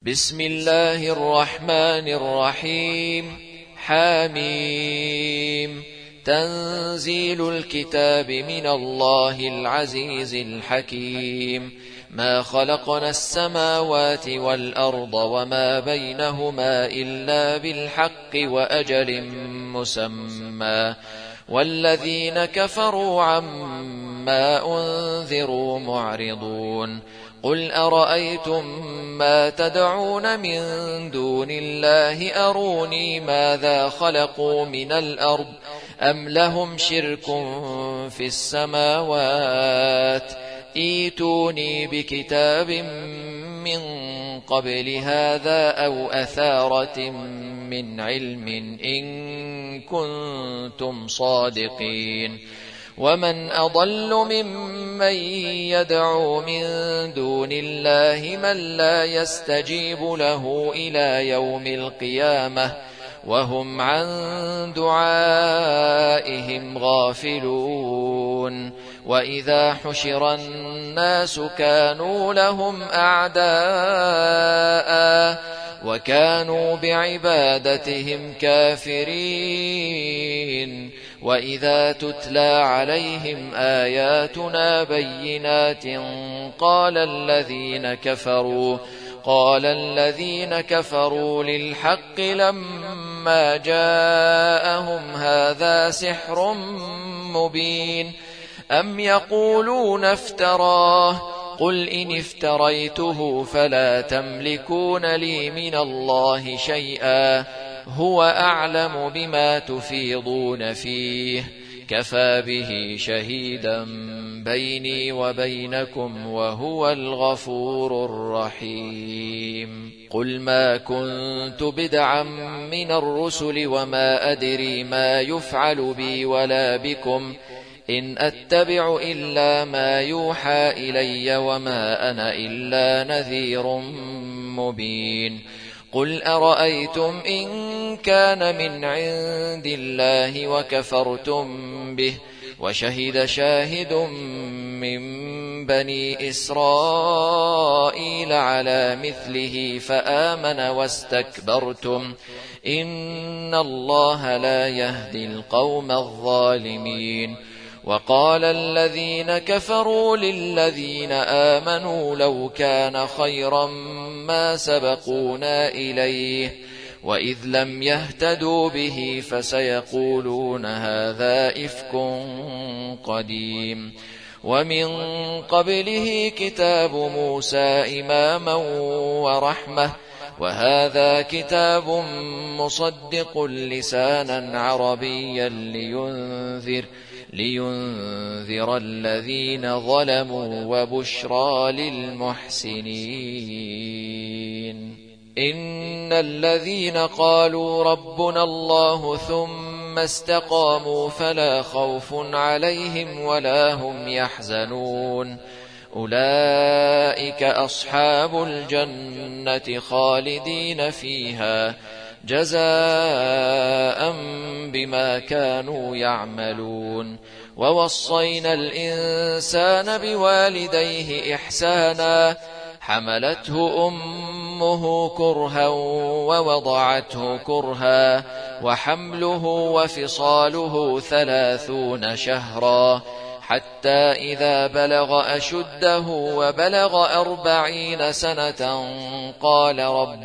بسم الله الرحمن الرحيم. حاميم. تنزيل الكتاب من الله العزيز الحكيم. ما خلقنا السماوات والأرض وما بينهما إلا بالحق وأجل مسمى، والذين كفروا عما أنذروا معرضون. قل أرأيتم ما تدعون من دون الله أروني ماذا خلقوا من الأرض أم لهم شرك في السماوات، ائتوني بكتاب من قبل هذا أو أثارة من علم إن كنتم صادقين. ومن أضل ممن يدعو من دون الله من لا يستجيب له إلى يوم القيامة وهم عن دعائهم غافلون. وإذا حشر الناس كانوا لهم أعداء وكانوا بعبادتهم كافرين. وإذا تتلى عليهم آياتنا بينات قال الذين كفروا للحق لما جاءهم هذا سحر مبين. أم يقولون افتراه، قل إن افتريته فلا تملكون لي من الله شيئا، هو أعلم بما تفيضون فيه، كفى به شهيدا بيني وبينكم وهو الغفور الرحيم. قل ما كنت بدعا من الرسل وما أدري ما يفعل بي ولا بكم، إن أتبع إلا ما يوحى إلي وما أنا إلا نذير مبين. قل أرأيتم إن كان من عند الله وكفرتم به وشهد شاهد من بني إسرائيل على مثله فآمن واستكبرتم، إن الله لا يهدي القوم الظالمين. وقال الذين كفروا للذين آمنوا لو كان خيرا ما سبقونا إليه، وإذ لم يهتدوا به فسيقولون هذا إفك قديم. ومن قبله كتاب موسى إماما ورحمة، وهذا كتاب مصدق لسانا عربيا لينذر الذين ظلموا وبشرى للمحسنين. إن الذين قالوا ربنا الله ثم استقاموا فلا خوف عليهم ولا هم يحزنون، أولئك أصحاب الجنة خالدين فيها جزاء بما كانوا يعملون. ووصينا الإنسان بوالديه إحسانا، حملته أمه كرها ووضعته كرها، وحمله وفصاله 30 شهرا، حتى إذا بلغ أشده وبلغ 40 سنة قال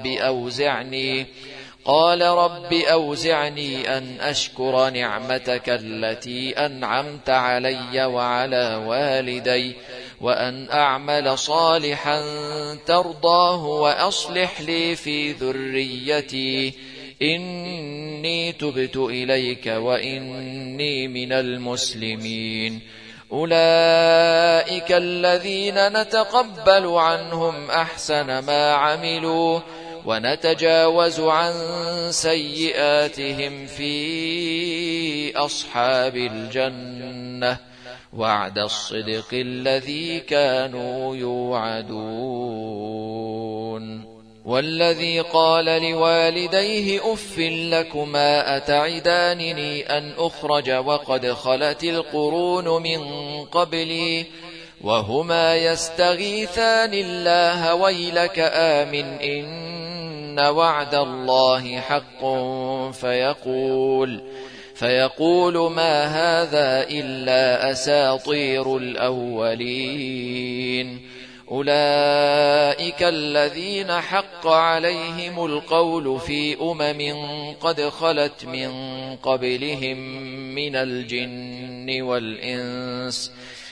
رب أوزعني أن أشكر نعمتك التي أنعمت علي وعلى والدي وأن أعمل صالحا ترضاه وأصلح لي في ذريتي إني تبت إليك وإني من المسلمين. أولئك الذين نتقبل عنهم أحسن ما عملوا ونتجاوز عن سيئاتهم في أصحاب الجنة، وعد الصدق الذي كانوا يوعدون. والذي قال لوالديه أف لكما أتعدانني أن أخرج وقد خلت القرون من قبلي وهما يستغيثان الله ويلك آمن إن وعد الله حق فيقول ما هذا إلا أساطير الأولين. أولئك الذين حق عليهم القول في قد خلت من قبلهم من الجن والإنس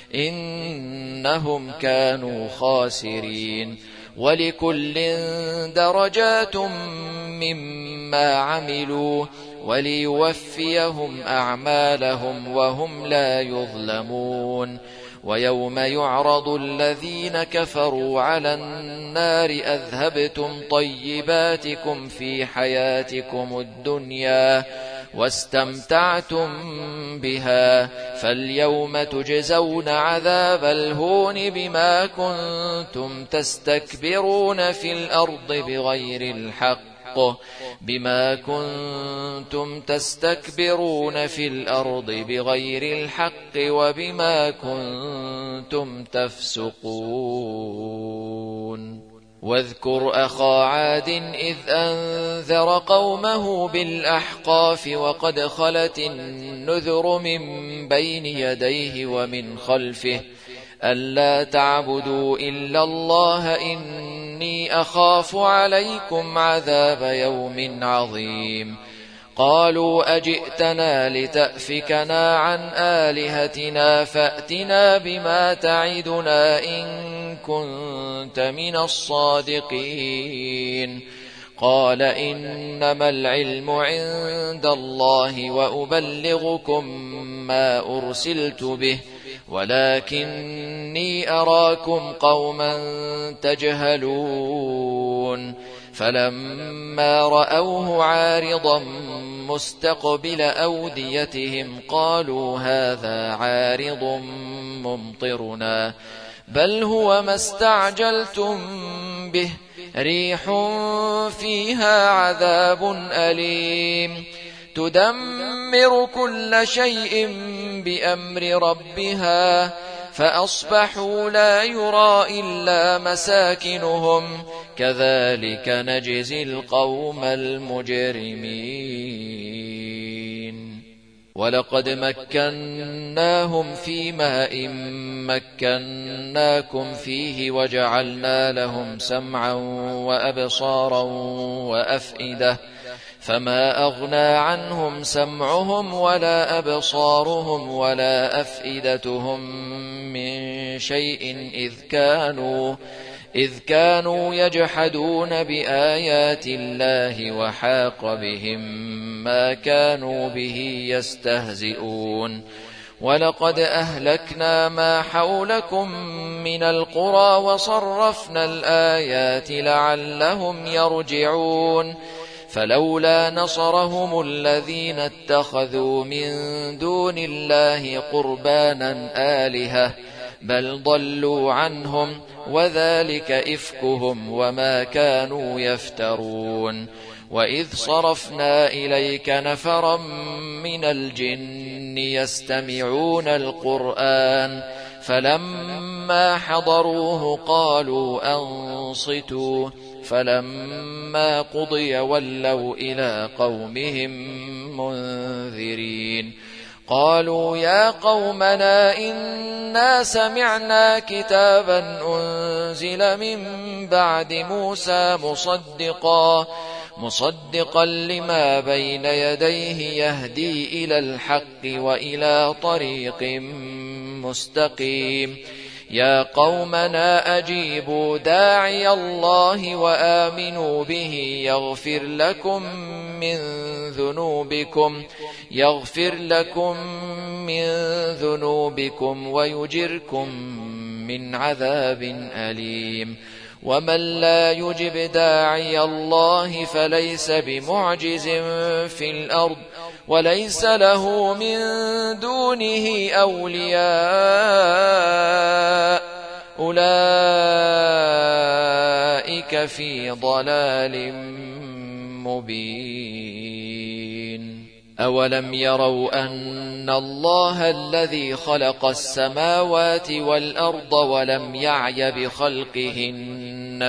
إنهم كانوا خاسرين. ولكل درجات مما عملوا وليوفيهم أعمالهم وهم لا يظلمون. ويوم يعرض الذين كفروا على النار أذهبتم طيباتكم في حياتكم الدنيا واستمتعتم بها فاليوم تجزون عذاب الهون بما كنتم تستكبرون في الأرض بغير الحق وبما كنتم تفسقون. واذكر أخا عاد إذ أنذر قومه بالأحقاف وقد خلت النذر من بين يديه ومن خلفه ألا تعبدوا إلا الله إني أخاف عليكم عذاب يوم عظيم. قالوا أجئتنا لتأفكنا عن آلهتنا فأتنا بما تعدنا إن كنت من الصادقين. قال إنما العلم عند الله وأبلغكم ما أرسلت به ولكني أراكم قوما تجهلون. فلما رأوه عارضا مستقبل أوديتهم قالوا هذا عارض ممطرنا بل هو ما استعجلتم به ريح فيها عذاب أليم تدمر كل شيء بأمر ربها فأصبحوا لا يرى إلا مساكنهم كذلك نجزي القوم المجرمين. ولقد مكناهم في ماء مكناكم فيه وجعلنا لهم سمعا وأبصارا وأفئدة فما أغنى عنهم سمعهم ولا أبصارهم ولا أفئدتهم من شيء إذ كانوا يجحدون بآيات الله وحاق بهم ما كانوا به يستهزئون. ولقد أهلكنا ما حولكم من القرى وصرفنا الآيات لعلهم يرجعون. فلولا نصرهم الذين اتخذوا من دون الله قربانا آلهة بل ضلوا عنهم وذلك إفكهم وما كانوا يفترون. وإذ صرفنا إليك نفرا من الجن يستمعون القرآن فلما حضروه قالوا أنصتوا فلما قضي ولوا إلى قومهم منذرين. قالوا يا قومنا إنا سمعنا كتابا أنزل من بعد موسى مصدقا لما بين يديه يهدي إلى الحق وإلى طريق مستقيم. يا قومنا أجيبوا داعي الله وآمنوا به يغفر لكم من ذنوبكم ويجركم من عذاب أليم. ومن لا يجب داعي الله فليس بمعجز في الأرض وليس له من دونه أولياء أولئك في ضلال مبين. أولم يروا أن الله الذي خلق السماوات والأرض ولم يعي بخلقهن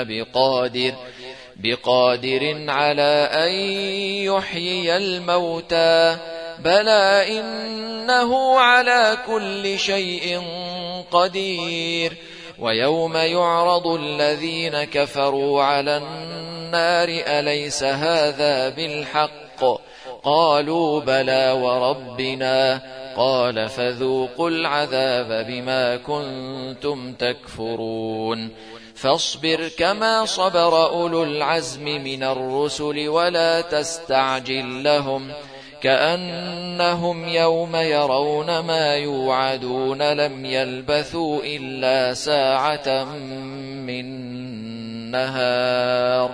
بقادر على أن يحيي الموتى بلى إنه على كل شيء قدير. ويوم يعرض الذين كفروا على النار أليس هذا بالحق قالوا بلى وربنا قال فذوقوا العذاب بما كنتم تكفرون. فاصبر كما صبر أولو العزم من الرسل ولا تستعجل لهم كأنهم يوم يرون ما يوعدون لم يلبثوا إلا ساعة من نهار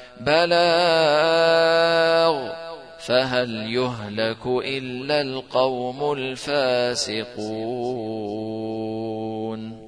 بلاغ فهل يهلك إلا القوم الفاسقون.